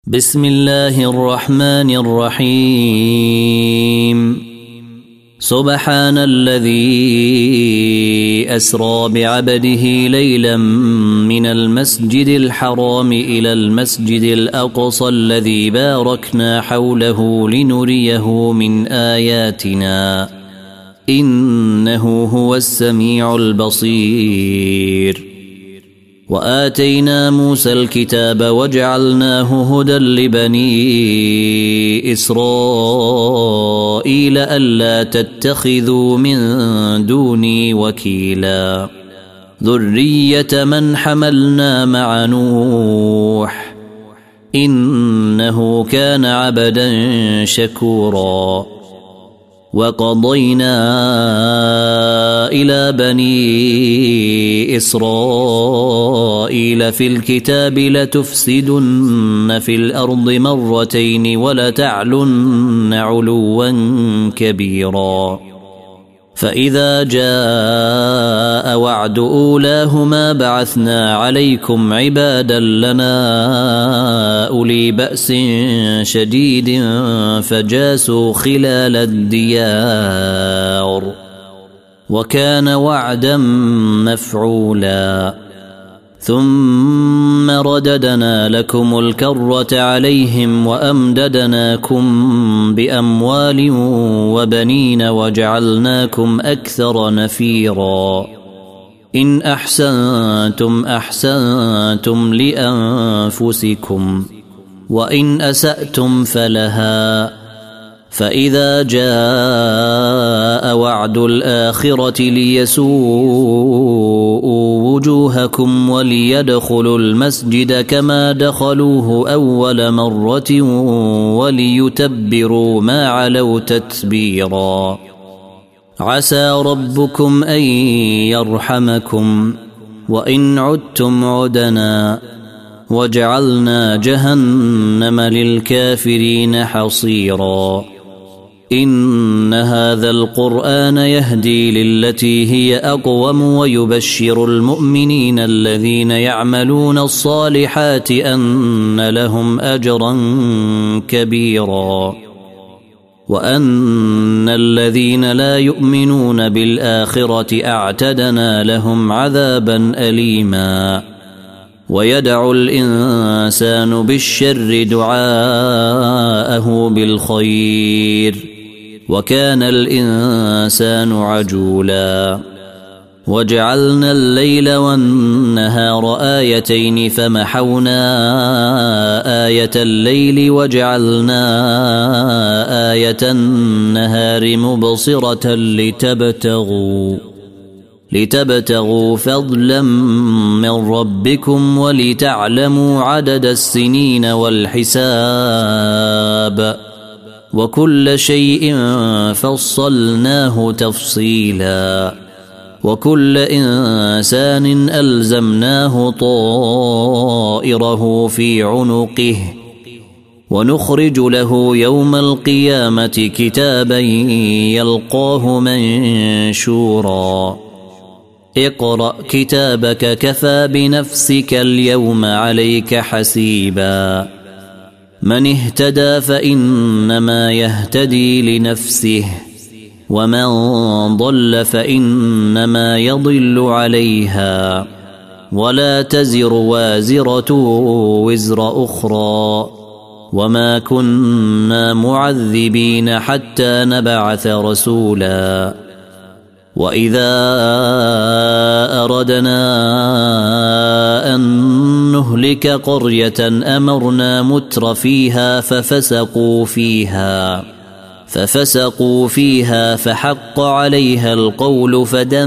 بسم الله الرحمن الرحيم سبحان الذي أسرى بعبده ليلا من المسجد الحرام إلى المسجد الأقصى الذي باركنا حوله لنريه من آياتنا إنه هو السميع البصير وآتينا موسى الكتاب وجعلناه هدى لبني إسرائيل ألا تتخذوا من دوني وكيلا ذرية من حملنا مع نوح إنه كان عبدا شكورا وقضينا إلى بني إسرائيل في الكتاب لتفسدن في الأرض مرتين ولتعلن علوا كبيرا فإذا جاء وعد أولاهما بعثنا عليكم عبادا لنا أولي بأس شديد فجاسوا خلال الديار وكان وعدا مفعولا ثم رددنا لكم الكرة عليهم وأمددناكم بأموال وبنين وجعلناكم أكثر نفيرا إن أحسنتم أحسنتم لأنفسكم وإن أسأتم فلها فإذا جاء وعد الآخرة ليسوءوا وجوهكم وليدخلوا المسجد كما دخلوه أول مرة وليتبروا ما علوا تتبيرا عسى ربكم أن يرحمكم وإن عدتم عدنا وجعلنا جهنم للكافرين حصيرا إن هذا القرآن يهدي للتي هي أقوم ويبشر المؤمنين الذين يعملون الصالحات أن لهم أجرا كبيرا وأن الذين لا يؤمنون بالآخرة أعتدنا لهم عذابا أليما ويدع الإنسان بالشر دعاءه بالخير وكان الإنسان عجولا وجعلنا الليل والنهار آيتين فمحونا آية الليل وجعلنا آية النهار مبصرة لتبتغوا فضلا من ربكم ولتعلموا عدد السنين والحساب وكل شيء فصلناه تفصيلا وكل إنسان ألزمناه طائره في عنقه ونخرج له يوم القيامة كتابا يلقاه منشورا اقرأ كتابك كفى بنفسك اليوم عليك حسيبا من اهتدى فإنما يهتدي لنفسه ومن ضل فإنما يضل عليها ولا تزر وازرة وزر أخرى وما كنا معذبين حتى نبعث رسولا وإذا أردنا أن نهلك قرية أمرنا متر فيها ففسقوا فيها فحق عليها القول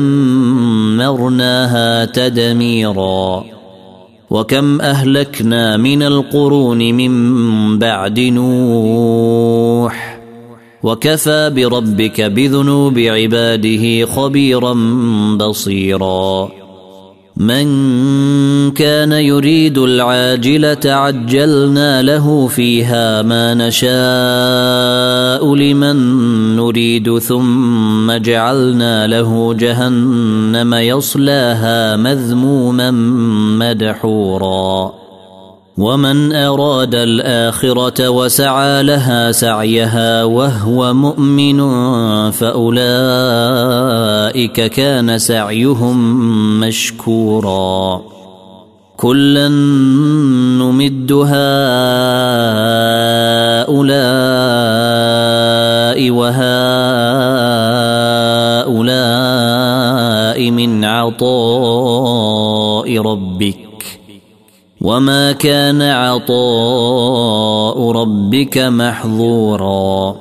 فدمرناها تدميرا وكم أهلكنا من القرون من بعد نوح وكفى بربك بذنوب عباده خبيرا بصيرا من كان يريد العاجلة عجلنا له فيها ما نشاء لمن نريد ثم جعلنا له جهنم يصلاها مذموما مدحورا ومن أراد الآخرة وسعى لها سعيها وهو مؤمن فأولئك كان سعيهم مشكورا كلا نمد هؤلاء وهؤلاء من عطاء ربك وما كان عطاء ربك محظورا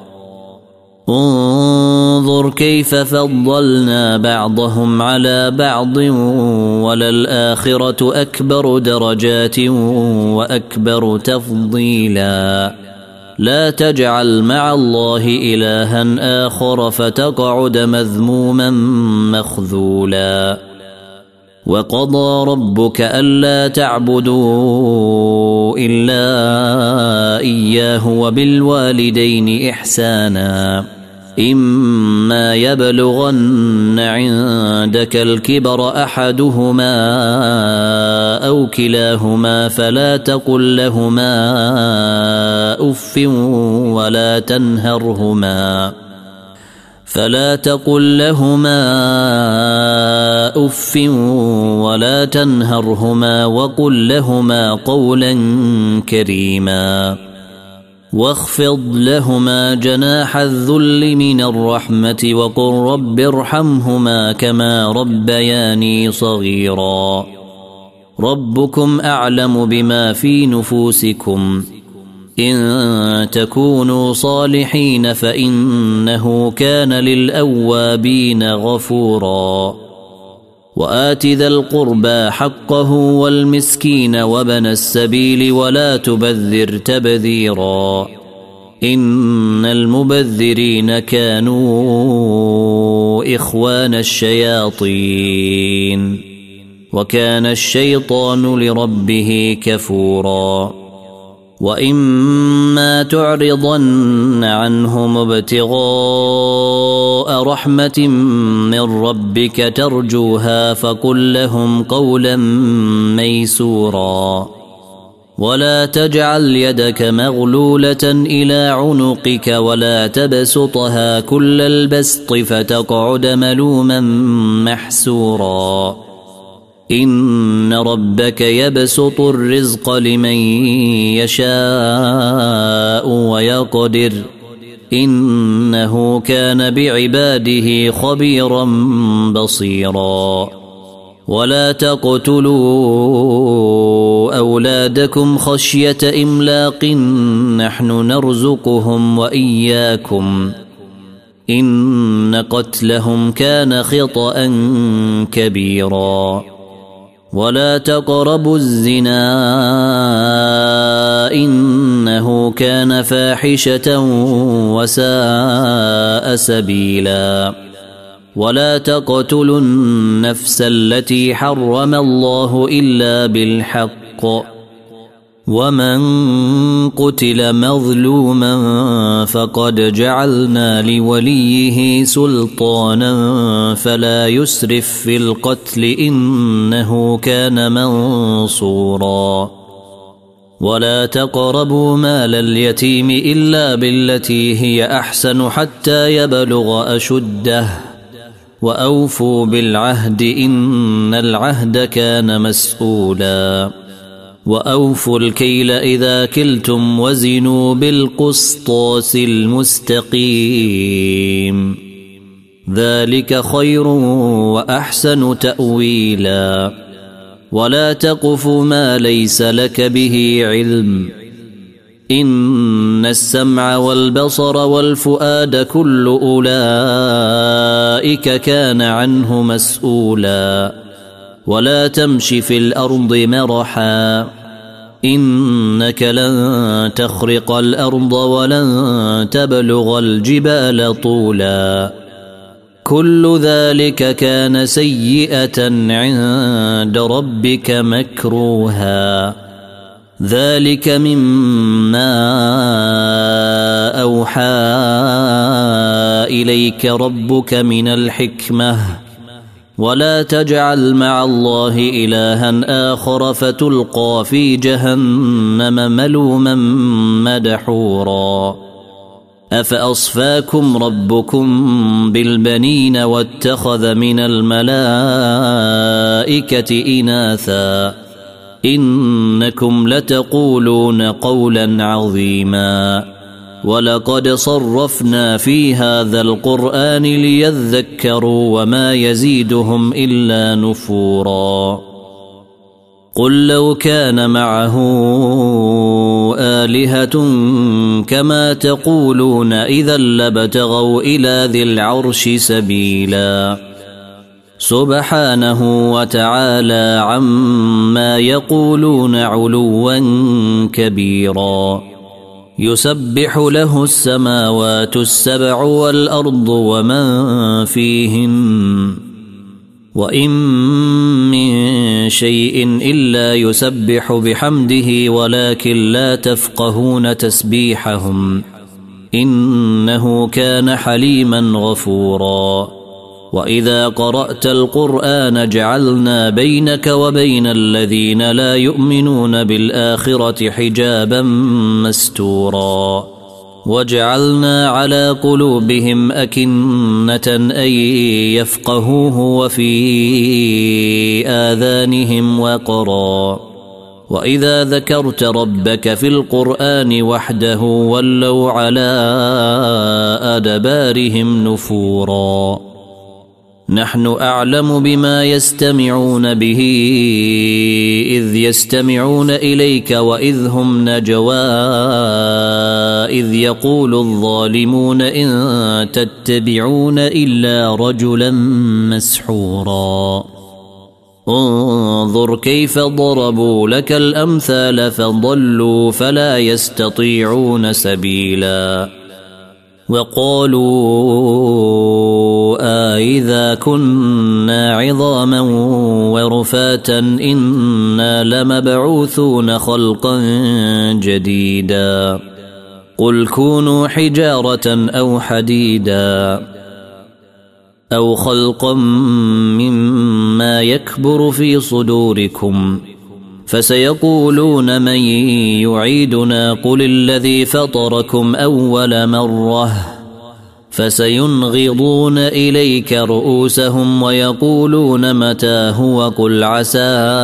انظر كيف فضلنا بعضهم على بعض وللآخرة أكبر درجات وأكبر تفضيلا لا تجعل مع الله إلها آخر فتقعد مذموما مخذولا وقضى ربك ألا تعبدوا إلا إياه وبالوالدين إحسانا إما يبلغن عندك الكبر أحدهما أو كلاهما فلا تقل لهما أف ولا تنهرهما وقل لهما قولا كريما واخفض لهما جناح الذل من الرحمة وقل رب ارحمهما كما ربياني صغيرا ربكم أعلم بما في نفوسكم إن تكونوا صالحين فإنه كان للأوابين غفورا وآت ذا القربى حقه والمسكين وابن السبيل ولا تبذر تبذيرا إن المبذرين كانوا إخوان الشياطين وكان الشيطان لربه كفورا وإما تعرضن عنهم ابتغاء رحمة من ربك ترجوها فقل لهم قولا ميسورا ولا تجعل يدك مغلولة إلى عنقك ولا تبسطها كل البسط فتقعد ملوما محسورا إن ربك يبسط الرزق لمن يشاء ويقدر إنه كان بعباده خبيرا بصيرا ولا تقتلوا أولادكم خشية إملاق نحن نرزقهم وإياكم إن قتلهم كان خطأ كبيرا ولا تقربوا الزنا إنه كان فاحشة وساء سبيلا ولا تقتلوا النفس التي حرم الله إلا بالحق ومن قتل مظلوما فقد جعلنا لوليه سلطانا فلا يسرف في القتل إنه كان منصورا ولا تقربوا مال اليتيم إلا بالتي هي أحسن حتى يبلغ أشده وأوفوا بالعهد إن العهد كان مسؤولا وأوفوا الكيل إذا كلتم وزنوا بالقسطاس المستقيم ذلك خير وأحسن تأويلا ولا تقف ما ليس لك به علم إن السمع والبصر والفؤاد كل أولئك كان عنه مسؤولا ولا تمش في الأرض مرحا إنك لن تخرق الأرض ولن تبلغ الجبال طولا كل ذلك كان سيئة عند ربك مكروها ذلك مما أوحى إليك ربك من الحكمة ولا تجعل مع الله إلها آخر فتلقى في جهنم ملوما مدحورا أفأصفاكم ربكم بالبنين واتخذ من الملائكة إناثا إنكم لتقولون قولا عظيما ولقد صرفنا في هذا القرآن ليذكروا وما يزيدهم إلا نفورا قل لو كان معه آلهة كما تقولون إذا لابتغوا إلى ذي العرش سبيلا سبحانه وتعالى عما يقولون علوا كبيرا يسبح له السماوات السبع والأرض ومن فيهن وإن من شيء إلا يسبح بحمده ولكن لا تفقهون تسبيحهم إنه كان حليما غفورا وإذا قرأت القرآن جعلنا بينك وبين الذين لا يؤمنون بالآخرة حجابا مستورا وجعلنا على قلوبهم أكنة أن يفقهوه وفي آذانهم وقرا وإذا ذكرت ربك في القرآن وحده ولوا على أدبارهم نفورا نحن أعلم بما يستمعون به إذ يستمعون إليك وإذ هم نجوى إذ يقول الظالمون إن تتبعون إلا رجلا مسحورا انظر كيف ضربوا لك الأمثال فضلوا فلا يستطيعون سبيلا وقالوا أإذا كنا عظاما ورفاتا إنا لمبعوثون خلقا جديدا قل كونوا حجارة أو حديدا أو خلقا مما يكبر في صدوركم فسيقولون من يعيدنا قل الذي فطركم أول مرة فسينغضون إليك رؤوسهم ويقولون متى هو قل عسى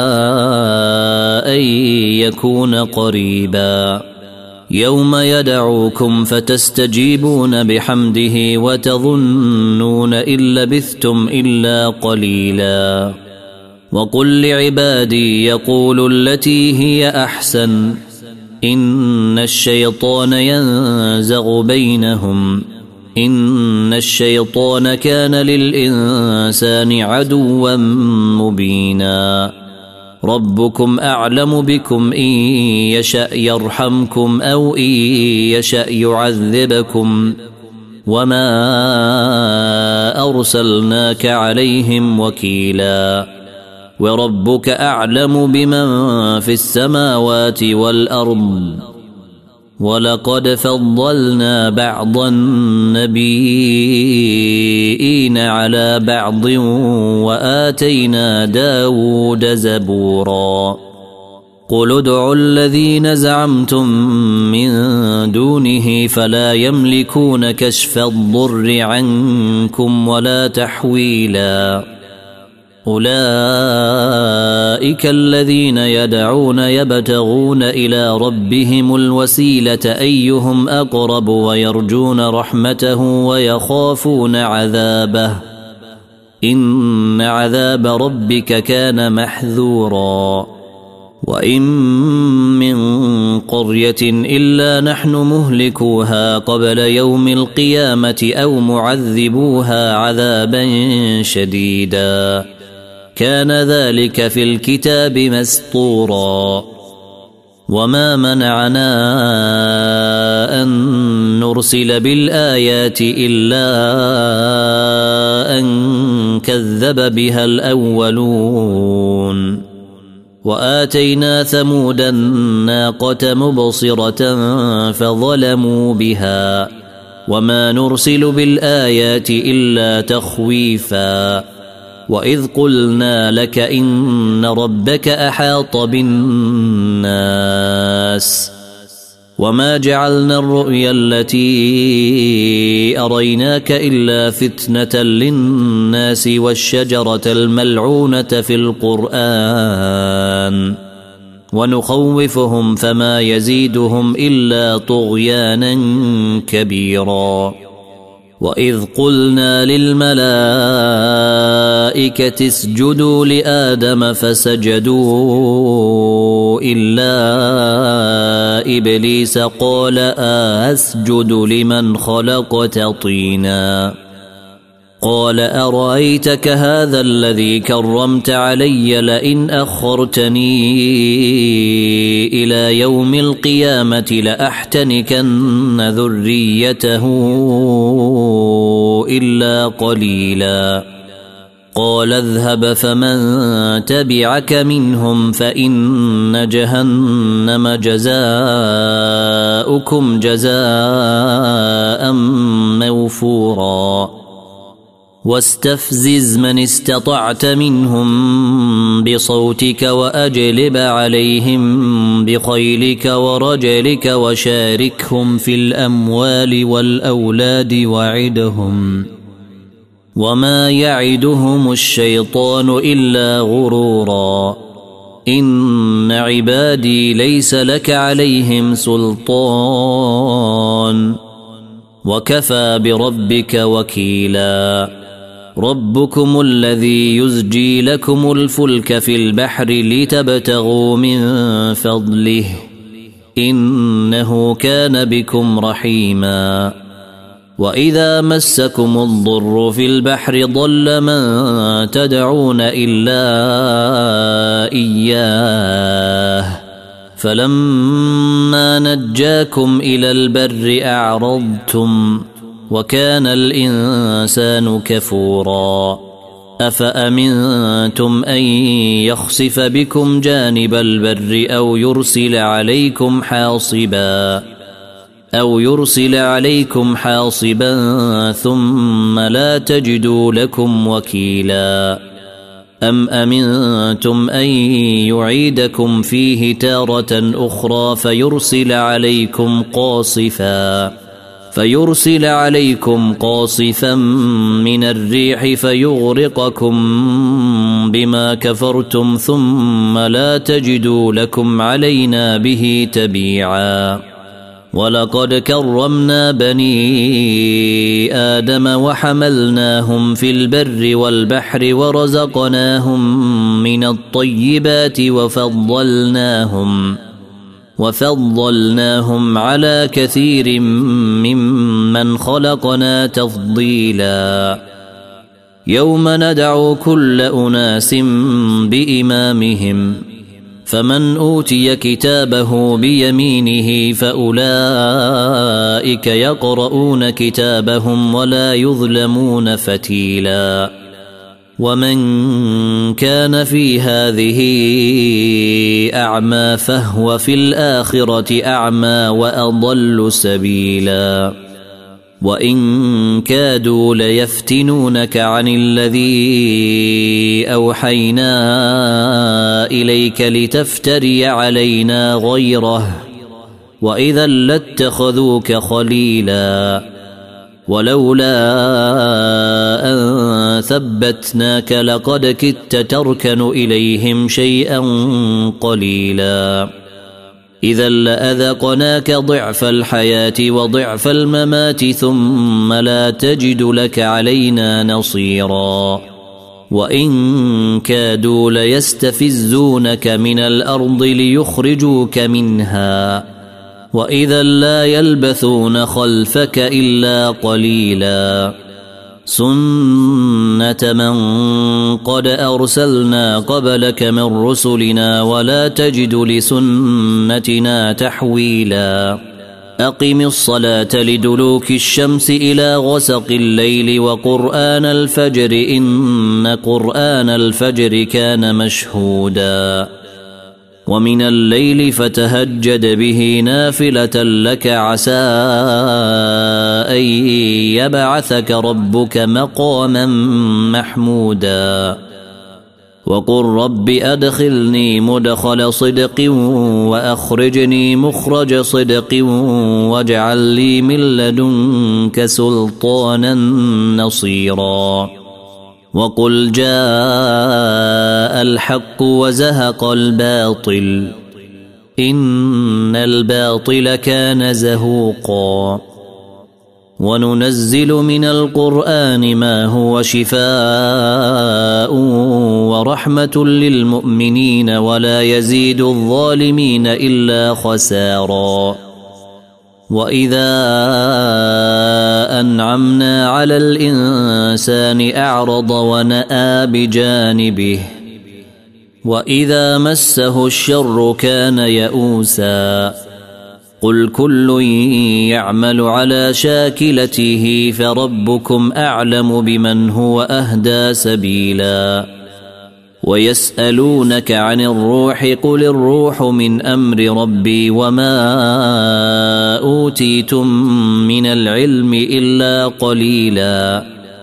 أن يكون قريبا يوم يدعوكم فتستجيبون بحمده وتظنون إن لبثتم إلا قليلا وقل لعبادي يقولوا التي هي أحسن إن الشيطان ينزغ بينهم إن الشيطان كان للإنسان عدوا مبينا ربكم أعلم بكم إن يشأ يرحمكم أو إن يشأ يعذبكم وما أرسلناك عليهم وكيلا وربك أعلم بمن في السماوات والأرض ولقد فضلنا بعض النبيين على بعض وآتينا داود زبورا قل ادعوا الذين زعمتم من دونه فلا يملكون كشف الضر عنكم ولا تحويلا أولئك الذين يدعون يبتغون إلى ربهم الوسيلة أيهم أقرب ويرجون رحمته ويخافون عذابه إن عذاب ربك كان محذورا وإن من قرية إلا نحن مهلكوها قبل يوم القيامة أو معذبوها عذابا شديدا كان ذلك في الكتاب مسطورا وما منعنا أن نرسل بالآيات إلا أن كذب بها الأولون وآتينا ثمود الناقة مبصرة فظلموا بها وما نرسل بالآيات إلا تخويفا وإذ قلنا لك إن ربك أحاط بالناس وما جعلنا الرؤيا التي أريناك إلا فتنة للناس والشجرة الملعونة في القرآن ونخوفهم فما يزيدهم إلا طغيانا كبيرا. وإذ قلنا للملائكة اسجدوا لآدم فسجدوا إلا إبليس قال أسجد لمن خلقت طينا قال أرأيتك هذا الذي كرمت علي لئن أخرتني إلى يوم القيامة لأحتنكن ذريته إلا قليلا قال اذهب فمن تبعك منهم فإن جهنم جزاؤكم جزاء موفورا واستفزز من استطعت منهم بصوتك وأجلب عليهم بخيلك ورجلك وشاركهم في الأموال والأولاد وعدهم وما يعدهم الشيطان إلا غرورا إن عبادي ليس لك عليهم سلطان وكفى بربك وكيلا. ربكم الذي يزجي لكم الفلك في البحر لتبتغوا من فضله إنه كان بكم رحيما. وإذا مسكم الضر في البحر ضل من تدعون إلا إياه فلما نجاكم إلى البر أعرضتم وكان الإنسان كفورا. أفأمنتم أن يخسف بكم جانب البر أو يرسل عليكم حاصبا ثم لا تجدوا لكم وكيلا. أم أمنتم أن يعيدكم فيه تارة أخرى فيرسل عليكم قاصفا من الريح فيغرقكم بما كفرتم ثم لا تجدوا لكم علينا به تبيعا. ولقد كرمنا بني آدم وحملناهم في البر والبحر ورزقناهم من الطيبات وفضلناهم على كثير ممن خلقنا تفضيلا. يوم ندعو كل أناس بإمامهم فمن أوتي كتابه بيمينه فأولئك يقرؤون كتابهم ولا يظلمون فتيلا. ومن كان في هذه أعمى فهو في الآخرة أعمى وأضل سبيلا. وإن كادوا ليفتنونك عن الذي أوحينا إليك لتفتري علينا غيره وإذا لاتخذوك خليلا. ولولا أن ثبتناك لقد كدت تركن إليهم شيئا قليلا. إذا لأذقناك ضعف الحياة وضعف الممات ثم لا تجد لك علينا نصيرا. وإن كادوا ليستفزونك من الأرض ليخرجوك منها وإذا لا يلبثون خلفك إلا قليلا. سنة من قد أرسلنا قبلك من رسلنا ولا تجد لسنتنا تحويلا. أقم الصلاة لدلوك الشمس إلى غسق الليل وقرآن الفجر إن قرآن الفجر كان مشهودا. ومن الليل فتهجد به نافلة لك عسى أن يبعثك ربك مقاما محمودا. وقل رب أدخلني مدخل صدق وأخرجني مخرج صدق واجعل لي من لدنك سلطانا نصيرا وقل جاء الحق وزهق الباطل إن الباطل كان زهوقا وننزل من القرآن ما هو شفاء ورحمة للمؤمنين ولا يزيد الظالمين إلا خسارا وإذا أنعمنا على الإنسان أعرض ونأى بجانبه وإذا مسه الشر كان يئوسا قل كل يعمل على شاكلته فربكم أعلم بمن هو أهدى سبيلا ويسألونك عن الروح قل الروح من أمر ربي وما أوتيتم من العلم إلا قليلا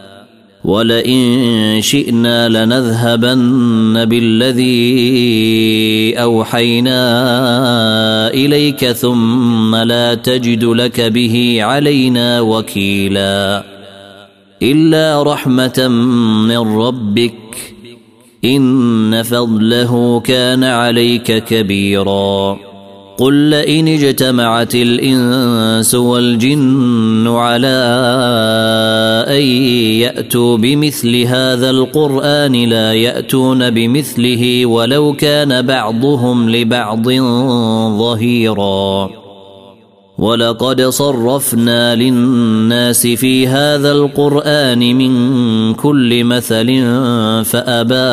ولئن شئنا لنذهبن بالذي أوحينا إليك ثم لا تجد لك به علينا وكيلا إلا رحمة من ربك إن فضله كان عليك كبيرا قل لئن اجتمعت الإنس والجن على أن يأتوا بمثل هذا القرآن لا يأتون بمثله ولو كان بعضهم لبعض ظهيرا ولقد صرفنا للناس في هذا القرآن من كل مثل فأبى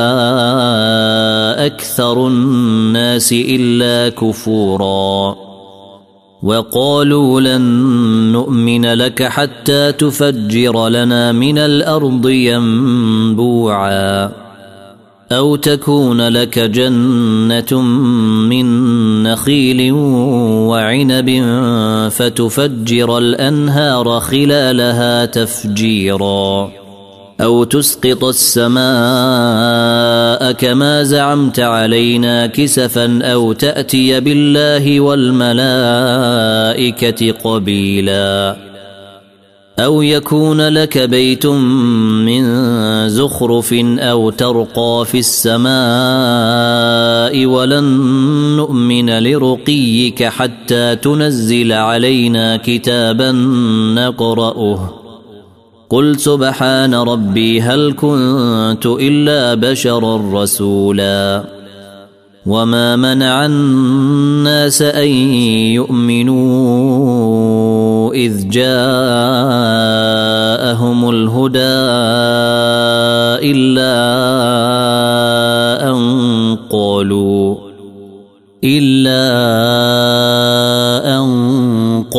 أكثر الناس إلا كفورا وقالوا لن نؤمن لك حتى تفجر لنا من الأرض ينبوعا أو تكون لك جنة من نخيل وعنب فتفجر الأنهار خلالها تفجيرا أو تسقط السماء كما زعمت علينا كسفا أو تأتي بالله والملائكة قبيلا أو يكون لك بيت من زخرف أو ترقى في السماء ولن نؤمن لرقيك حتى تنزل علينا كتابا نقرأه قل سبحان ربي هل كنت إلا بشرا رسولا وما منع الناس أن يؤمنوا إذ جاءهم الهدى إلا أن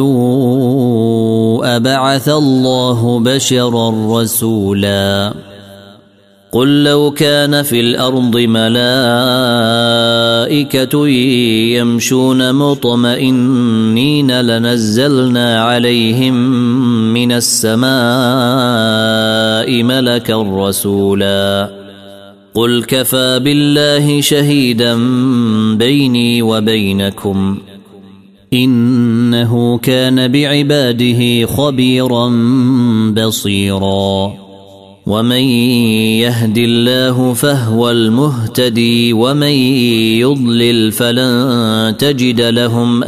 قالوا أبعث الله بشرا رسولا قل لو كان في الأرض ملائكة يمشون مطمئنين لنزلنا عليهم من السماء ملكا رسولا قل كفى بالله شهيدا بيني وبينكم إنه كان بعباده خبيرا بصيرا ومن يهد الله فهو المهتدي ومن يضلل فلن تجد لهم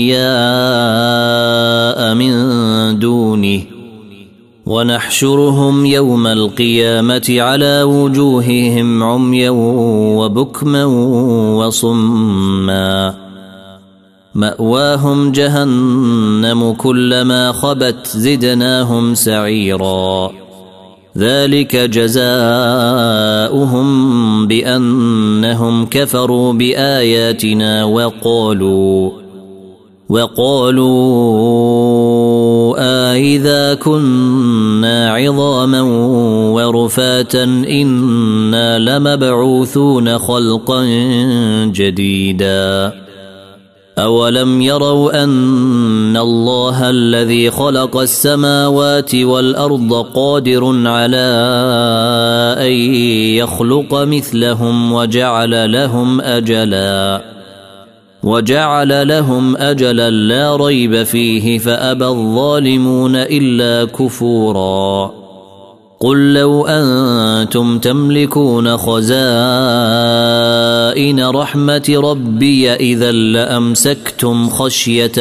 أولياء من دونه ونحشرهم يوم القيامة على وجوههم عميا وبكما وصما مأواهم جهنم كلما خبت زدناهم سعيرا ذلك جزاؤهم بأنهم كفروا بآياتنا وقالوا أإذا كنا عظاما ورفاتا إنا لمبعوثون خلقا جديدا أولم يروا أن الله الذي خلق السماوات والأرض قادر على أن يخلق مثلهم وجعل لهم أجلا لا ريب فيه فأبى الظالمون إلا كفورا. قل لو أنتم تملكون خزائن رحمة ربي إذا لأمسكتم خشية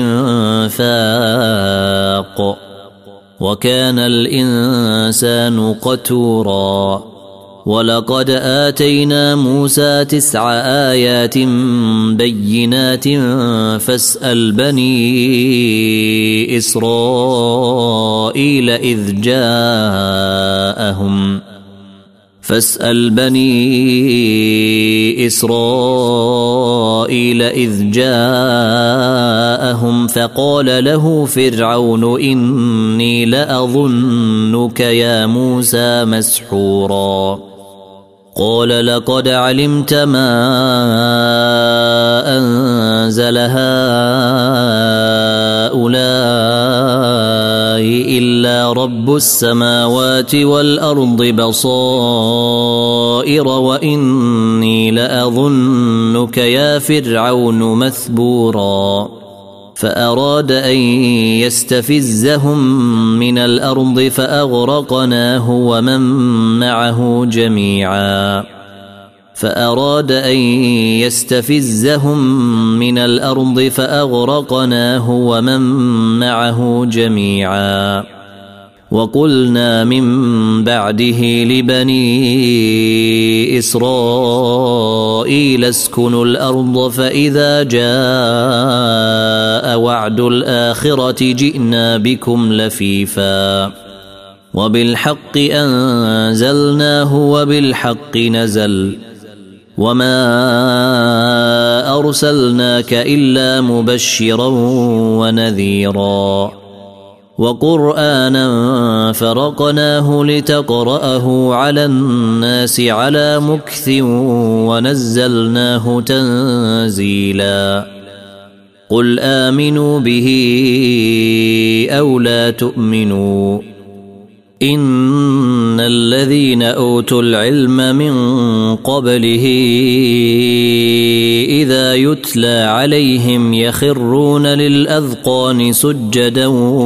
الإنفاق وكان الإنسان قتورا. ولقد آتينا موسى 9 آيات بينات فاسأل بني إسرائيل إذ جاءهم فقال له فرعون إني لأظنك يا موسى مسحورا. قال لقد علمت ما أنزل هؤلاء إلا رب السماوات والأرض بصائر وإني لأظنك يا فرعون مثبورا. فأراد أن يستفزهم من الأرض فأغرقناه ومن معه جميعا. وقلنا من بعده لبني إسرائيل اسكنوا الأرض فإذا جاء وعد الآخرة جئنا بكم لفيفا وبالحق أنزلناه وبالحق نزل وما أرسلناك إلا مبشرا ونذيرا. وقرآنا فرقناه لتقرأه على الناس على مكث ونزلناه تنزيلا. قل آمنوا به أو لا تؤمنوا إن الذين أوتوا العلم من قبله إذا يتلى عليهم يخرون للأذقان سجدا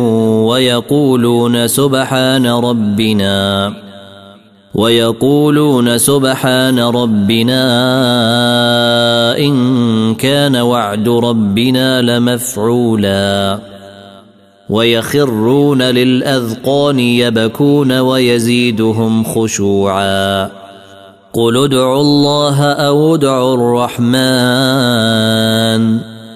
ويقولون سبحان ربنا إن كان وعد ربنا لمفعولا. ويخرون للأذقان يبكون ويزيدهم خشوعا. قل ادعوا الله أو ادعوا الرحمن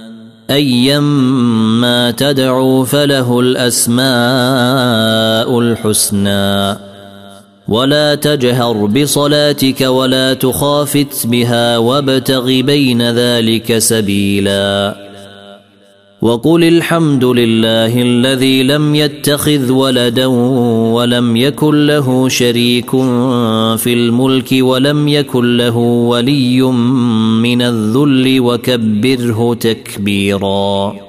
أيما تدعوا فله الأسماء الحسنى ولا تجهر بصلاتك ولا تخافت بها وابتغ بين ذلك سبيلا. وقل الحمد لله الذي لم يتخذ ولدا ولم يكن له شريك في الملك ولم يكن له ولي من الذل وكبره تكبيرا.